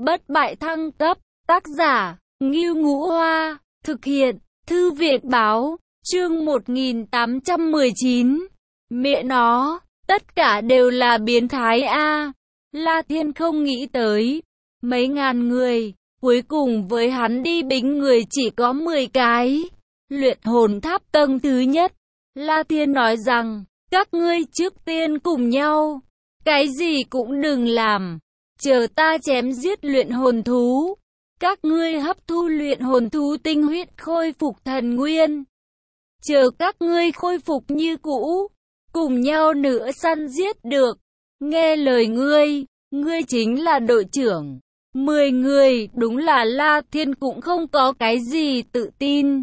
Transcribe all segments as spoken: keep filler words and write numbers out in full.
Bất bại thăng cấp, tác giả, Ngưu Ngũ Hoa, thực hiện, Thư viện báo, chương một nghìn tám trăm mười chín. Mẹ nó, tất cả đều là biến thái a. La Thiên không nghĩ tới, mấy ngàn người, cuối cùng với hắn đi bính người chỉ có mười cái. Luyện hồn tháp tầng thứ nhất, La Thiên nói rằng, các ngươi trước tiên cùng nhau, cái gì cũng đừng làm, chờ ta chém giết luyện hồn thú. Các ngươi hấp thu luyện hồn thú tinh huyết khôi phục thần nguyên. Chờ các ngươi khôi phục như cũ, cùng nhau nữa săn giết được. Nghe lời ngươi, ngươi chính là đội trưởng. Mười người, đúng là La Thiên cũng không có cái gì tự tin.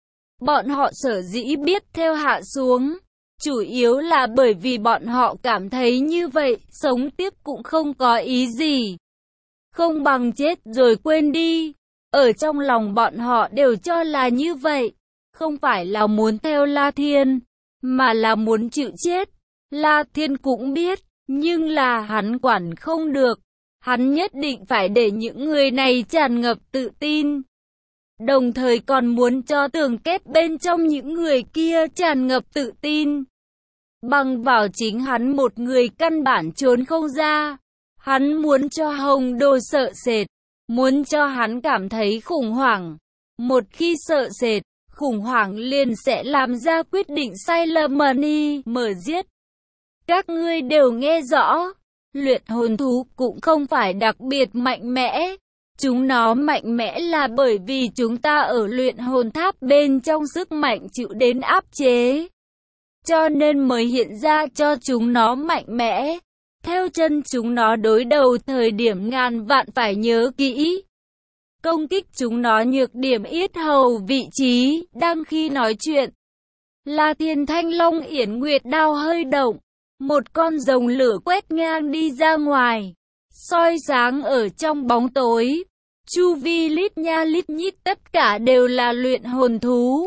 Bọn họ sở dĩ biết theo hạ xuống, chủ yếu là bởi vì bọn họ cảm thấy như vậy, sống tiếp cũng không có ý gì. Không bằng chết rồi quên đi. Ở trong lòng bọn họ đều cho là như vậy. Không phải là muốn theo La Thiên, mà là muốn chịu chết. La Thiên cũng biết, nhưng là hắn quản không được. Hắn nhất định phải để những người này tràn ngập tự tin. Đồng thời còn muốn cho tường kết bên trong những người kia tràn ngập tự tin. Bằng vào chính hắn một người căn bản trốn không ra. Hắn muốn cho Hồng Đồ sợ sệt, muốn cho hắn cảm thấy khủng hoảng. Một khi sợ sệt, khủng hoảng liền sẽ làm ra quyết định sai lầm đi mở giết. Các ngươi đều nghe rõ, luyện hồn thú cũng không phải đặc biệt mạnh mẽ. Chúng nó mạnh mẽ là bởi vì chúng ta ở luyện hồn tháp bên trong sức mạnh chịu đến áp chế. Cho nên mới hiện ra cho chúng nó mạnh mẽ. Theo chân chúng nó đối đầu thời điểm ngàn vạn phải nhớ kỹ. Công kích chúng nó nhược điểm yết hầu vị trí, đang khi nói chuyện. La Thiên Thanh Long Yển Nguyệt đao hơi động. Một con rồng lửa quét ngang đi ra ngoài. Soi sáng ở trong bóng tối. Chu vi lít nha lít nhít tất cả đều là luyện hồn thú.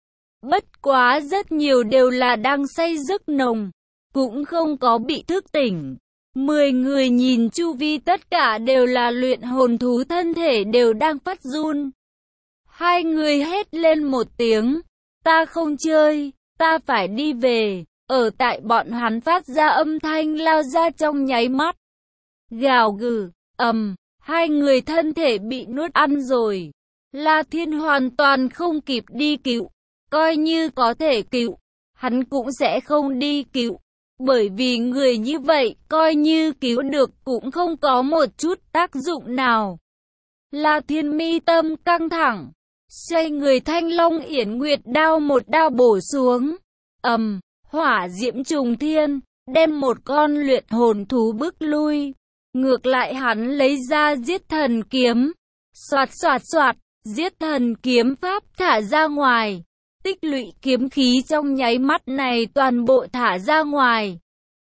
Bất quá rất nhiều đều là đang say giấc nồng. Cũng không có bị thức tỉnh. Mười người nhìn chu vi tất cả đều là luyện hồn thú, thân thể đều đang phát run. Hai người hét lên một tiếng, ta không chơi, ta phải đi về. Ở tại bọn hắn phát ra âm thanh lao ra trong nháy mắt. Gào gừ, ầm, hai người thân thể bị nuốt ăn rồi. La Thiên hoàn toàn không kịp đi cứu. Coi như có thể cứu, hắn cũng sẽ không đi cứu. Bởi vì người như vậy, coi như cứu được cũng không có một chút tác dụng nào. La Thiên mi tâm căng thẳng, xoay người Thanh Long Yển Nguyệt đao một đao bổ xuống. Ầm, hỏa diễm trùng thiên, đem một con luyện hồn thú bức lui. Ngược lại hắn lấy ra giết thần kiếm. Xoạt xoạt xoạt, giết thần kiếm pháp thả ra ngoài. Tích lũy kiếm khí trong nháy mắt này toàn bộ thả ra ngoài.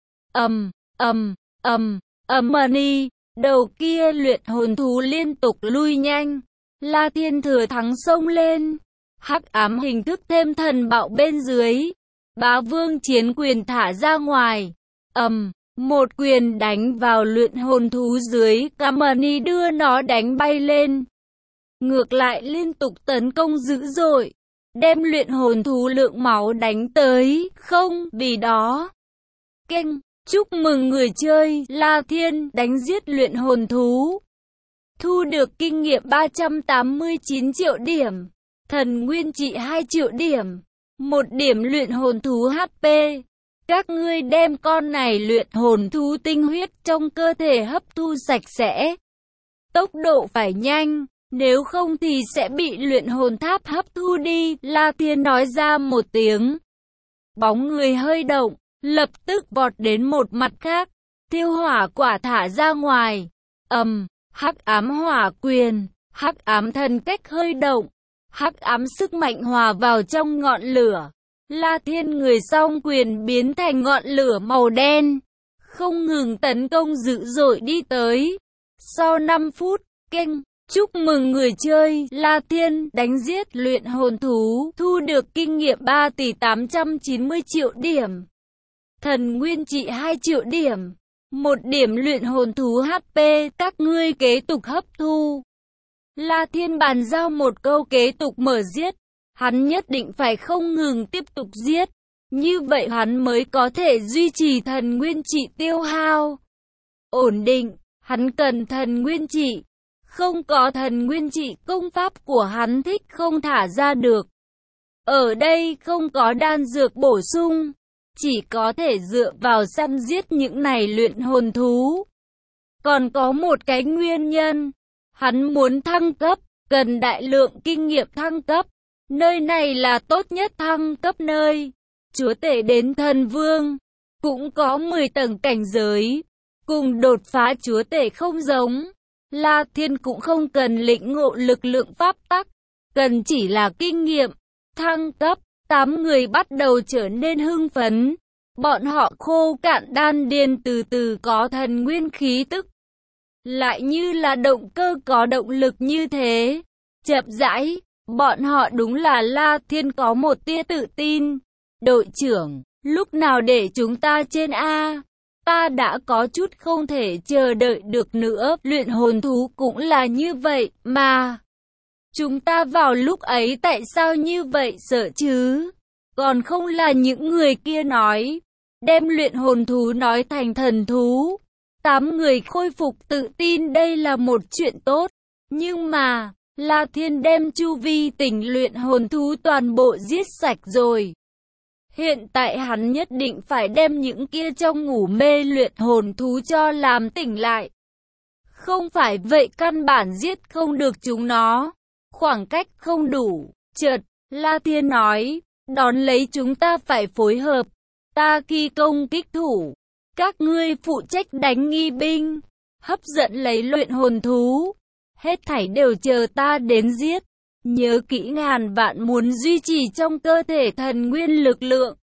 Ầm, ầm, ầm, ầm ni, đầu kia luyện hồn thú liên tục lui nhanh. La Thiên thừa thắng xông lên. Hắc ám hình thức thêm thần bạo bên dưới. Bá vương chiến quyền thả ra ngoài. Ầm, một quyền đánh vào luyện hồn thú dưới Kamani đưa nó đánh bay lên. Ngược lại liên tục tấn công dữ dội. Đem luyện hồn thú lượng máu đánh tới, không, vì đó. Kênh, chúc mừng người chơi, La Thiên, đánh giết luyện hồn thú. Thu được kinh nghiệm ba trăm tám mươi chín triệu điểm, thần nguyên trị hai triệu điểm, một điểm luyện hồn thú hát pê. Các ngươi đem con này luyện hồn thú tinh huyết trong cơ thể hấp thu sạch sẽ. Tốc độ phải nhanh. Nếu không thì sẽ bị luyện hồn tháp hấp thu đi, La Thiên nói ra một tiếng. Bóng người hơi động, lập tức vọt đến một mặt khác, thiêu hỏa quả thả ra ngoài. Ầm, hắc ám hỏa quyền, hắc ám thần cách hơi động, hắc ám sức mạnh hòa vào trong ngọn lửa. La Thiên người song quyền biến thành ngọn lửa màu đen, không ngừng tấn công dữ dội đi tới. Sau năm phút, kênh. Chúc mừng người chơi, La Thiên, đánh giết luyện hồn thú, thu được kinh nghiệm ba tỷ tám trăm chín mươi triệu điểm. Thần nguyên trị hai triệu điểm. Một điểm luyện hồn thú hát pê, các ngươi kế tục hấp thu. La Thiên bàn giao một câu kế tục mở giết. Hắn nhất định phải không ngừng tiếp tục giết. Như vậy hắn mới có thể duy trì thần nguyên trị tiêu hao ổn định. Hắn cần thần nguyên trị. Không có thần nguyên trị, công pháp của hắn thích không thả ra được. Ở đây không có đan dược bổ sung. Chỉ có thể dựa vào săn giết những này luyện hồn thú. Còn có một cái nguyên nhân. Hắn muốn thăng cấp, cần đại lượng kinh nghiệm thăng cấp. Nơi này là tốt nhất thăng cấp nơi. Chúa tể đến thần vương, cũng có mười tầng cảnh giới. Cùng đột phá chúa tể không giống. La Thiên cũng không cần lĩnh ngộ lực lượng pháp tắc, cần chỉ là kinh nghiệm. Thăng cấp, tám người bắt đầu trở nên hưng phấn. Bọn họ khô cạn đan điền từ từ có thần nguyên khí tức. Lại như là động cơ có động lực như thế. Chậm rãi, bọn họ đúng là La Thiên có một tia tự tin. Đội trưởng, lúc nào để chúng ta trên A? Ta đã có chút không thể chờ đợi được nữa. Luyện hồn thú cũng là như vậy mà. Chúng ta vào lúc ấy tại sao như vậy sợ chứ? Còn không là những người kia nói. Đem luyện hồn thú nói thành thần thú. Tám người khôi phục tự tin đây là một chuyện tốt. Nhưng mà, La Thiên đem chu vi tỉnh luyện hồn thú toàn bộ giết sạch rồi. Hiện tại hắn nhất định phải đem những kia trong ngủ mê luyện hồn thú cho làm tỉnh lại. Không phải vậy căn bản giết không được chúng nó. Khoảng cách không đủ. Chợt, La Thiên nói, đón lấy chúng ta phải phối hợp. Ta khi công kích thủ. Các ngươi phụ trách đánh nghi binh. Hấp dẫn lấy luyện hồn thú. Hết thảy đều chờ ta đến giết. Nhớ kỹ ngàn vạn muốn duy trì trong cơ thể thần nguyên lực lượng.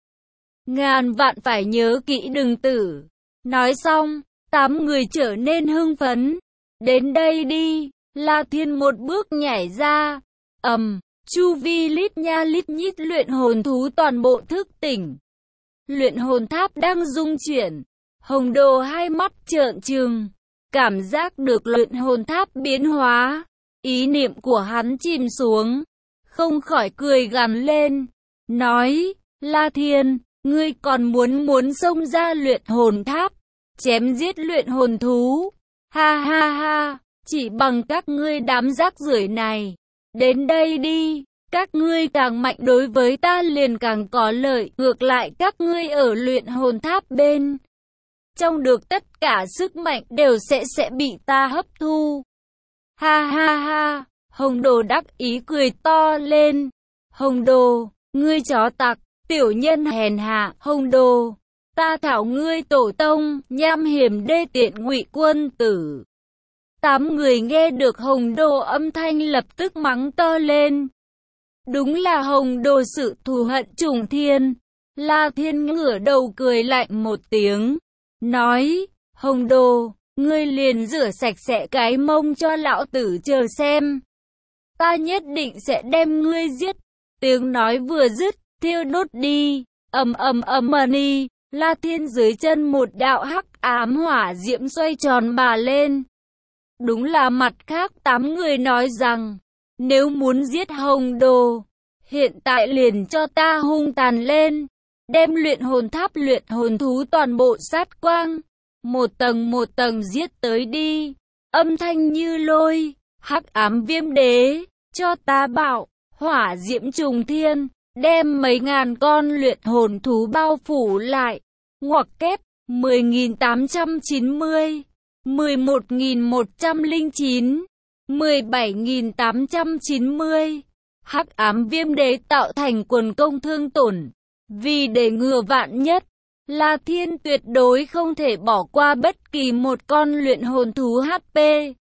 Ngàn vạn phải nhớ kỹ đừng tử. Nói xong, tám người trở nên hưng phấn. Đến đây đi. La Thiên một bước nhảy ra. Ầm, chu vi lít nha lít nhít luyện hồn thú toàn bộ thức tỉnh. Luyện hồn tháp đang rung chuyển. Hồng Đồ hai mắt trợn trừng. Cảm giác được luyện hồn tháp biến hóa. Ý niệm của hắn chìm xuống. Không khỏi cười gằn lên. Nói, La Thiên, ngươi còn muốn muốn xông ra luyện hồn tháp. Chém giết luyện hồn thú. Ha ha ha, chỉ bằng các ngươi đám rác rưởi này. Đến đây đi, các ngươi càng mạnh đối với ta liền càng có lợi. Ngược lại các ngươi ở luyện hồn tháp bên trong được tất cả sức mạnh đều sẽ sẽ bị ta hấp thu. Ha ha ha, Hồng Đồ đắc ý cười to lên. Hồng Đồ, ngươi chó tặc, tiểu nhân hèn hạ. Hồng Đồ, ta thảo ngươi tổ tông, nham hiểm đê tiện ngụy quân tử. Tám người nghe được Hồng Đồ âm thanh lập tức mắng to lên. Đúng là Hồng Đồ sự thù hận trùng thiên. La Thiên ngửa đầu cười lạnh một tiếng. Nói, Hồng Đồ, ngươi liền rửa sạch sẽ cái mông cho lão tử chờ xem. Ta nhất định sẽ đem ngươi giết. Tiếng nói vừa dứt, thiêu đốt đi. Ầm ầm ầm ầm. La Thiên dưới chân một đạo hắc ám hỏa diễm xoay tròn mà lên. Đúng là mặt khác tám người nói rằng, nếu muốn giết Hồng Đồ, hiện tại liền cho ta hung tàn lên. Đem luyện hồn tháp luyện hồn thú toàn bộ sát quang. Một tầng một tầng giết tới đi. Âm thanh như lôi. Hắc ám viêm đế. Cho ta bảo. Hỏa diễm trùng thiên. Đem mấy ngàn con luyện hồn thú bao phủ lại. Ngoặc kép. mười nghìn tám trăm chín mươi. mười một nghìn một trăm lẻ chín. mười bảy nghìn tám trăm chín mươi. Hắc ám viêm đế tạo thành quần công thương tổn. Vì để ngừa vạn nhất, La Thiên tuyệt đối không thể bỏ qua bất kỳ một con luyện hồn thú hát pê.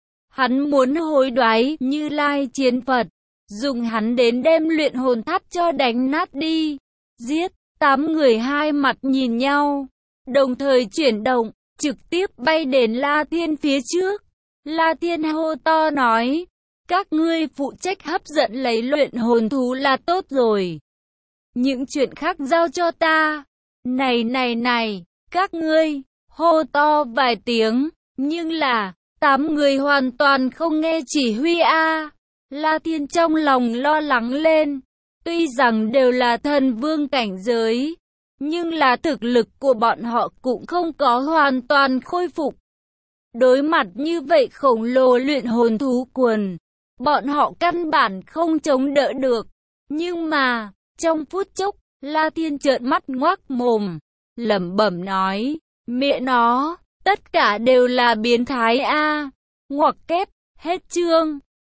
Hắn muốn hối đoái Như Lai chiến Phật, dùng hắn đến đem luyện hồn tháp cho đánh nát đi. Giết, tám người hai mặt nhìn nhau, đồng thời chuyển động, trực tiếp bay đến La Thiên phía trước. La Thiên hô to nói, các ngươi phụ trách hấp dẫn lấy luyện hồn thú là tốt rồi. Những chuyện khác giao cho ta. Này này này, các ngươi, hô to vài tiếng, nhưng là, tám người hoàn toàn không nghe chỉ huy a. La Thiên trong lòng lo lắng lên, tuy rằng đều là thần vương cảnh giới, nhưng là thực lực của bọn họ cũng không có hoàn toàn khôi phục. Đối mặt như vậy khổng lồ luyện hồn thú quần, bọn họ căn bản không chống đỡ được. Nhưng mà, trong phút chốc, La Thiên trợn mắt ngoác mồm, lẩm bẩm nói, mẹ nó, tất cả đều là biến thái a. Ngoặc kép, hết chương.